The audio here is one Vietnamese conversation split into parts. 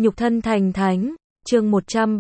Nhục thân thành thánh, chương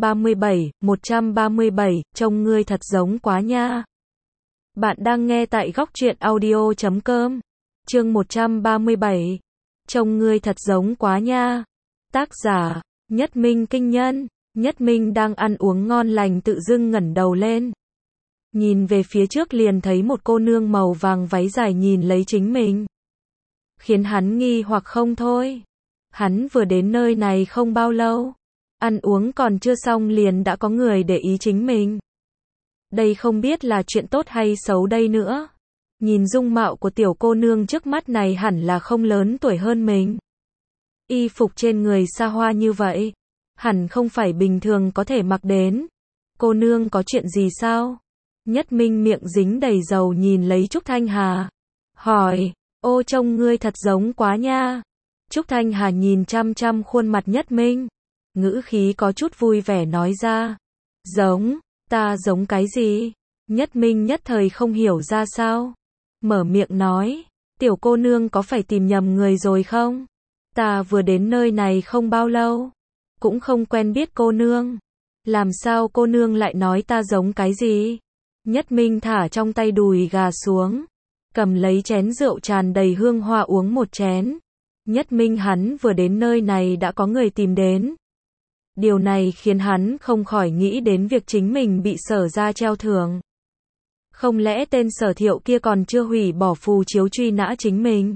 137, trông ngươi thật giống quá nha. Bạn đang nghe tại góc truyện audio.com. Chương 137, trông ngươi thật giống quá nha. Tác giả, Nhất Minh Kinh Nhân. Nhất Minh đang ăn uống ngon lành tự dưng ngẩng đầu lên. Nhìn về phía trước liền thấy một cô nương màu vàng váy dài nhìn lấy chính mình. Khiến hắn nghi hoặc không thôi. Hắn vừa đến nơi này không bao lâu. Ăn uống còn chưa xong liền đã có người để ý chính mình. Đây không biết là chuyện tốt hay xấu đây nữa. Nhìn dung mạo của tiểu cô nương trước mắt này hẳn là không lớn tuổi hơn mình. Y phục trên người xa hoa như vậy. Hẳn không phải bình thường có thể mặc đến. Cô nương có chuyện gì sao? Nhất Minh miệng dính đầy dầu nhìn lấy Trúc Thanh Hà. Hỏi, ô trông ngươi thật giống quá nha. Trúc Thanh Hà nhìn chăm chăm khuôn mặt Nhất Minh. Ngữ khí có chút vui vẻ nói ra. Giống, ta giống cái gì? Nhất Minh nhất thời không hiểu ra sao. Mở miệng nói, tiểu cô nương có phải tìm nhầm người rồi không? Ta vừa đến nơi này không bao lâu. Cũng không quen biết cô nương. Làm sao cô nương lại nói ta giống cái gì? Nhất Minh thả trong tay đùi gà xuống. Cầm lấy chén rượu tràn đầy hương hoa uống một chén. Nhất Minh hắn vừa đến nơi này đã có người tìm đến. Điều này khiến hắn không khỏi nghĩ đến việc chính mình bị Sở ra treo thưởng. Không lẽ tên Sở Thiệu kia còn chưa hủy bỏ phù chiếu truy nã chính mình?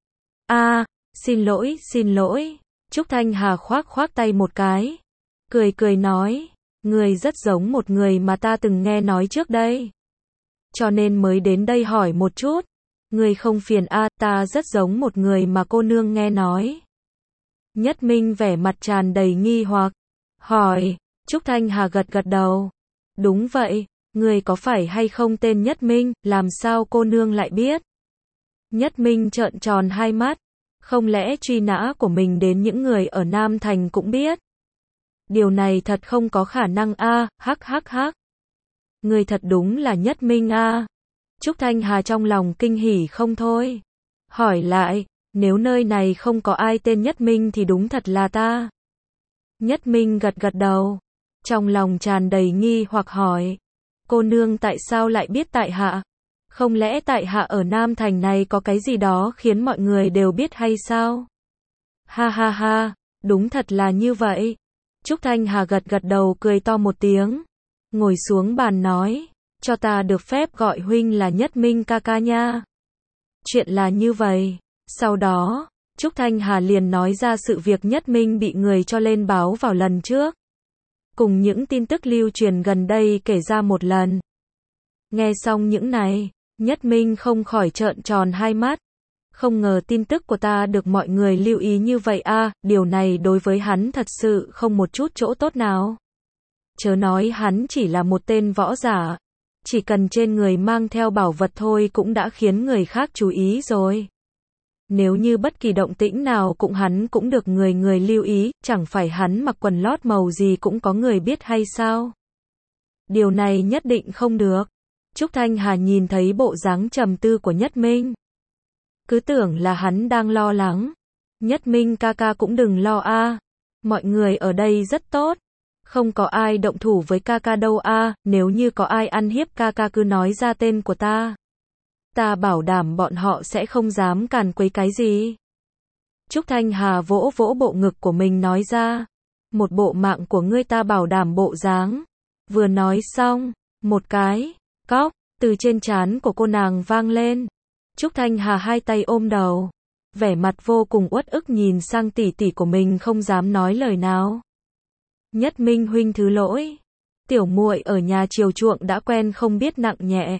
Xin lỗi. Trúc Thanh Hà khoác tay một cái. Cười nói, người rất giống một người mà ta từng nghe nói trước đây. Cho nên mới đến đây hỏi một chút. Người không phiền ta rất giống một người mà cô nương nghe nói. Nhất Minh vẻ mặt tràn đầy nghi hoặc. Hỏi, Trúc Thanh Hà gật đầu. Đúng vậy, người có phải hay không tên Nhất Minh, làm sao cô nương lại biết? Nhất Minh trợn tròn hai mắt. Không lẽ truy nã của mình đến những người ở Nam Thành cũng biết? Điều này thật không có khả năng hắc. Người thật đúng là Nhất Minh Trúc Thanh Hà trong lòng kinh hỉ không thôi. Hỏi lại, nếu nơi này không có ai tên Nhất Minh thì đúng thật là ta. Nhất Minh gật đầu. Trong lòng tràn đầy nghi hoặc hỏi. Cô nương tại sao lại biết tại hạ? Không lẽ tại hạ ở Nam Thành này có cái gì đó khiến mọi người đều biết hay sao? Ha, đúng thật là như vậy. Trúc Thanh Hà gật đầu cười to một tiếng. Ngồi xuống bàn nói, cho ta được phép gọi huynh là Nhất Minh ca ca nha. Chuyện là như vậy. Sau đó, Trúc Thanh Hà liền nói ra sự việc Nhất Minh bị người cho lên báo vào lần trước. Cùng những tin tức lưu truyền gần đây kể ra một lần. Nghe xong những này, Nhất Minh không khỏi trợn tròn hai mắt. Không ngờ tin tức của ta được mọi người lưu ý như vậy điều này đối với hắn thật sự không một chút chỗ tốt nào. Chớ nói hắn chỉ là một tên võ giả. Chỉ cần trên người mang theo bảo vật thôi cũng đã khiến người khác chú ý rồi. Nếu như bất kỳ động tĩnh nào hắn cũng được người lưu ý, chẳng phải hắn mặc quần lót màu gì cũng có người biết hay sao? Điều này nhất định không được. Trúc Thanh Hà nhìn thấy bộ dáng trầm tư của Nhất Minh. Cứ tưởng là hắn đang lo lắng. Nhất Minh ca ca cũng đừng lo mọi người ở đây rất tốt. Không có ai động thủ với ca ca đâu nếu như có ai ăn hiếp ca ca cứ nói ra tên của ta. Ta bảo đảm bọn họ sẽ không dám càn quấy cái gì. Trúc Thanh Hà vỗ bộ ngực của mình nói ra. Một bộ mạng của ngươi ta bảo đảm bộ dáng. Vừa nói xong, một cái cóc từ trên trán của cô nàng vang lên. Trúc Thanh Hà hai tay ôm đầu. Vẻ mặt vô cùng uất ức nhìn sang tỷ tỷ của mình không dám nói lời nào. Nhất Minh huynh thứ lỗi. Tiểu muội ở nhà chiều chuộng đã quen không biết nặng nhẹ.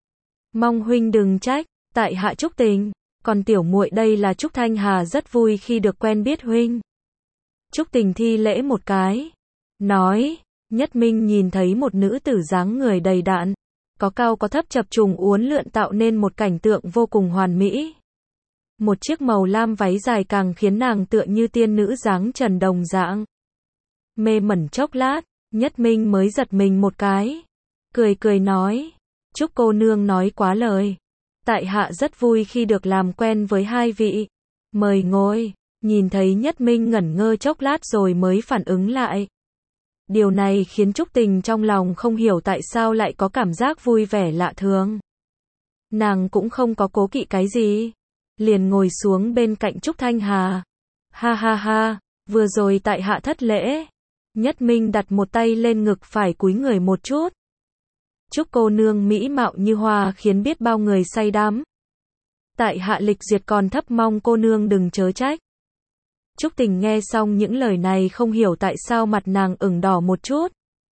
Mong huynh đừng trách, tại hạ Trúc Tình, còn tiểu muội đây là Trúc Thanh Hà rất vui khi được quen biết huynh. Trúc Tình thi lễ một cái, nói, Nhất Minh nhìn thấy một nữ tử dáng người đầy đặn, có cao có thấp chập trùng uốn lượn tạo nên một cảnh tượng vô cùng hoàn mỹ. Một chiếc màu lam váy dài càng khiến nàng tựa như tiên nữ dáng trần đồng dạng. Mê mẩn chốc lát, Nhất Minh mới giật mình một cái, cười nói. Trúc cô nương nói quá lời. Tại hạ rất vui khi được làm quen với hai vị. Mời ngồi. Nhìn thấy Nhất Minh ngẩn ngơ chốc lát rồi mới phản ứng lại. Điều này khiến Trúc Tình trong lòng không hiểu tại sao lại có cảm giác vui vẻ lạ thường. Nàng cũng không có cố kỵ cái gì. Liền ngồi xuống bên cạnh Trúc Thanh Hà. Ha ha ha, vừa rồi tại hạ thất lễ. Nhất Minh đặt một tay lên ngực phải cúi người một chút. Trúc cô nương mỹ mạo như hoa khiến biết bao người say đắm. Tại hạ lịch duyệt còn thấp, mong cô nương đừng chớ trách. Trúc Tình nghe xong những lời này không hiểu tại sao mặt nàng ửng đỏ một chút.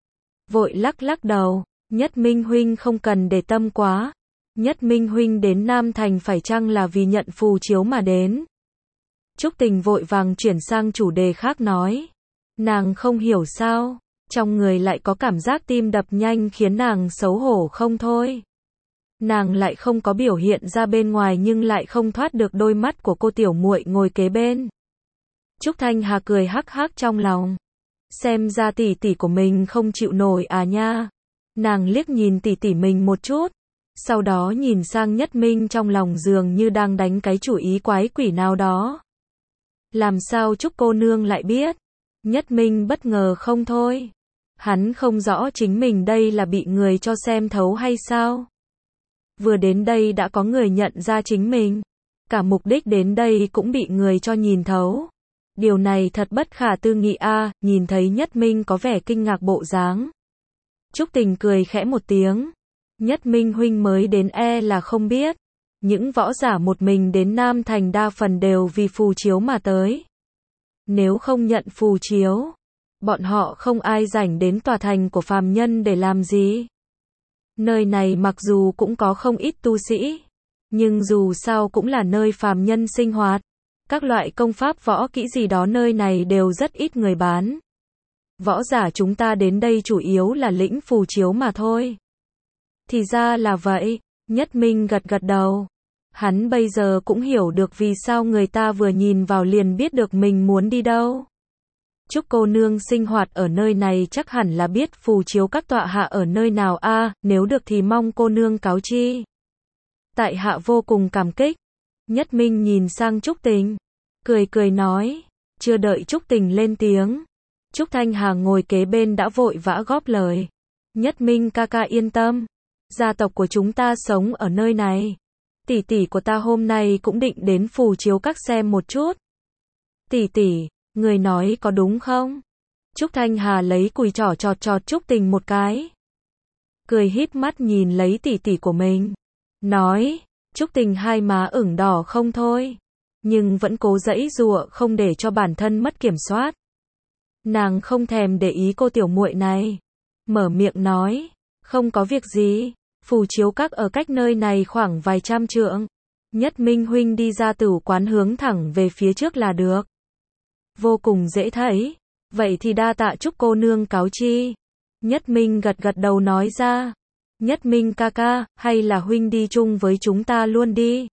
Vội lắc lắc đầu, Nhất Minh huynh không cần để tâm quá. Nhất Minh huynh đến Nam Thành phải chăng là vì nhận phù chiếu mà đến? Trúc Tình vội vàng chuyển sang chủ đề khác nói. Nàng không hiểu sao, trong người lại có cảm giác tim đập nhanh khiến nàng xấu hổ không thôi. Nàng lại không có biểu hiện ra bên ngoài nhưng lại không thoát được đôi mắt của cô tiểu muội ngồi kế bên. Trúc Thanh Hà cười hắc hắc trong lòng. Xem ra tỷ tỷ của mình không chịu nổi à nha. Nàng liếc nhìn tỷ tỷ mình một chút. Sau đó nhìn sang Nhất Minh trong lòng dường như đang đánh cái chủ ý quái quỷ nào đó. Làm sao Trúc cô nương lại biết? Nhất Minh bất ngờ không thôi. Hắn không rõ chính mình đây là bị người cho xem thấu hay sao? Vừa đến đây đã có người nhận ra chính mình. Cả mục đích đến đây cũng bị người cho nhìn thấu. Điều này thật bất khả tư nghị a. Nhìn thấy Nhất Minh có vẻ kinh ngạc bộ dáng. Trúc Tình cười khẽ một tiếng. Nhất Minh huynh mới đến là không biết. Những võ giả một mình đến Nam Thành đa phần đều vì phù chiếu mà tới. Nếu không nhận phù chiếu, bọn họ không ai rảnh đến tòa thành của phàm nhân để làm gì. Nơi này mặc dù cũng có không ít tu sĩ, nhưng dù sao cũng là nơi phàm nhân sinh hoạt. Các loại công pháp võ kỹ gì đó nơi này đều rất ít người bán. Võ giả chúng ta đến đây chủ yếu là lĩnh phù chiếu mà thôi. Thì ra là vậy, Nhất Minh gật gật đầu. Hắn bây giờ cũng hiểu được vì sao người ta vừa nhìn vào liền biết được mình muốn đi đâu. Trúc cô nương sinh hoạt ở nơi này chắc hẳn là biết phù chiếu các tọa hạ ở nơi nào a, nếu được thì mong cô nương cáo chi. Tại hạ vô cùng cảm kích. Nhất Minh nhìn sang Trúc Tình, cười cười nói, chưa đợi Trúc Tình lên tiếng. Trúc Thanh Hà ngồi kế bên đã vội vã góp lời. Nhất Minh ca ca yên tâm, gia tộc của chúng ta sống ở nơi này. Tỷ tỷ của ta hôm nay cũng định đến phù chiếu các xem một chút. Tỷ tỷ, người nói có đúng không? Trúc Thanh Hà lấy cùi trỏ chọt chọt Trúc Tình một cái. Cười híp mắt nhìn lấy tỷ tỷ của mình. Nói, Trúc Tình hai má ửng đỏ không thôi. Nhưng vẫn cố giãy giụa không để cho bản thân mất kiểm soát. Nàng không thèm để ý cô tiểu muội này. Mở miệng nói, không có việc gì. Phù chiếu các ở cách nơi này khoảng vài trăm trượng. Nhất Minh huynh đi ra tử quán hướng thẳng về phía trước là được. Vô cùng dễ thấy. Vậy thì đa tạ Trúc cô nương cáo chi. Nhất Minh gật gật đầu nói ra. Nhất Minh ca ca, hay là huynh đi chung với chúng ta luôn đi.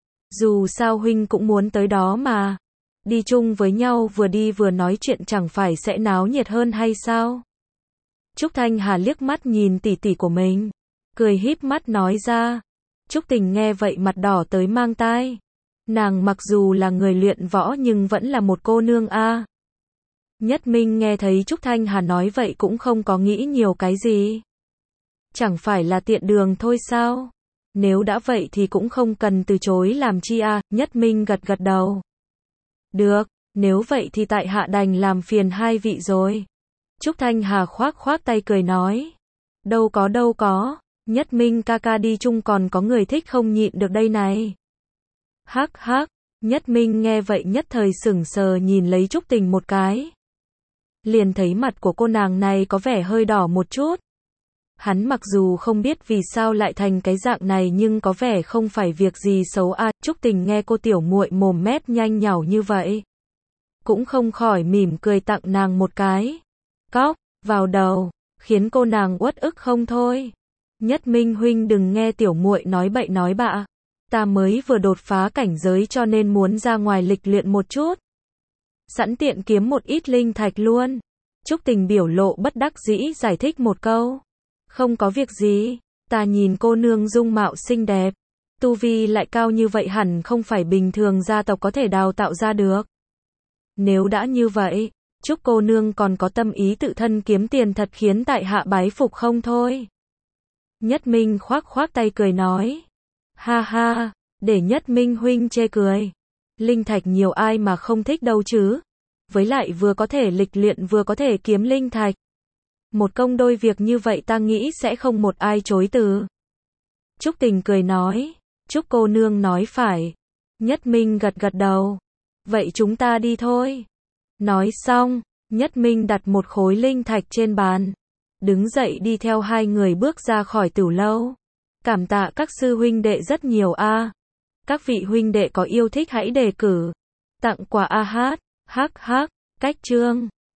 Dù sao huynh cũng muốn tới đó mà. Đi chung với nhau vừa đi vừa nói chuyện chẳng phải sẽ náo nhiệt hơn hay sao? Trúc Thanh Hà liếc mắt nhìn tỷ tỷ của mình. Cười híp mắt nói ra. Trúc Tình nghe vậy mặt đỏ tới mang tai. Nàng mặc dù là người luyện võ nhưng vẫn là một cô nương a. Nhất Minh nghe thấy Trúc Thanh Hà nói vậy cũng không có nghĩ nhiều cái gì. Chẳng phải là tiện đường thôi sao? Nếu đã vậy thì cũng không cần từ chối làm chi a. Nhất Minh gật gật đầu. Được, nếu vậy thì tại hạ đành làm phiền hai vị rồi. Trúc Thanh Hà khoác khoác tay cười nói. Đâu có. Nhất Minh ca ca đi chung còn có người thích không nhịn được đây này. Hắc hắc, Nhất Minh nghe vậy nhất thời sững sờ nhìn lấy Trúc Tình một cái. Liền thấy mặt của cô nàng này có vẻ hơi đỏ một chút. Hắn mặc dù không biết vì sao lại thành cái dạng này nhưng có vẻ không phải việc gì xấu a. Trúc Tình nghe cô tiểu muội mồm mép nhanh nhảu như vậy. Cũng không khỏi mỉm cười tặng nàng một cái. Cóc, vào đầu, khiến cô nàng uất ức không thôi. Nhất Minh huynh đừng nghe tiểu muội nói bậy nói bạ. Ta mới vừa đột phá cảnh giới cho nên muốn ra ngoài lịch luyện một chút. Sẵn tiện kiếm một ít linh thạch luôn. Trúc Tình biểu lộ bất đắc dĩ giải thích một câu. Không có việc gì, ta nhìn cô nương dung mạo xinh đẹp. Tu vi lại cao như vậy hẳn không phải bình thường gia tộc có thể đào tạo ra được. Nếu đã như vậy, Trúc cô nương còn có tâm ý tự thân kiếm tiền thật khiến tại hạ bái phục không thôi. Nhất Minh khoác khoác tay cười nói. Ha ha, để Nhất Minh huynh chê cười. Linh thạch nhiều ai mà không thích đâu chứ. Với lại vừa có thể lịch luyện vừa có thể kiếm linh thạch. Một công đôi việc như vậy ta nghĩ sẽ không một ai chối từ. Trúc Tình cười nói. Trúc cô nương nói phải. Nhất Minh gật gật đầu. Vậy chúng ta đi thôi. Nói xong, Nhất Minh đặt một khối linh thạch trên bàn. Đứng dậy đi theo hai người bước ra khỏi tửu lâu. Cảm tạ các sư huynh đệ rất nhiều a. Các vị huynh đệ có yêu thích hãy đề cử. Tặng quà a hát, hắc hắc, cách chương.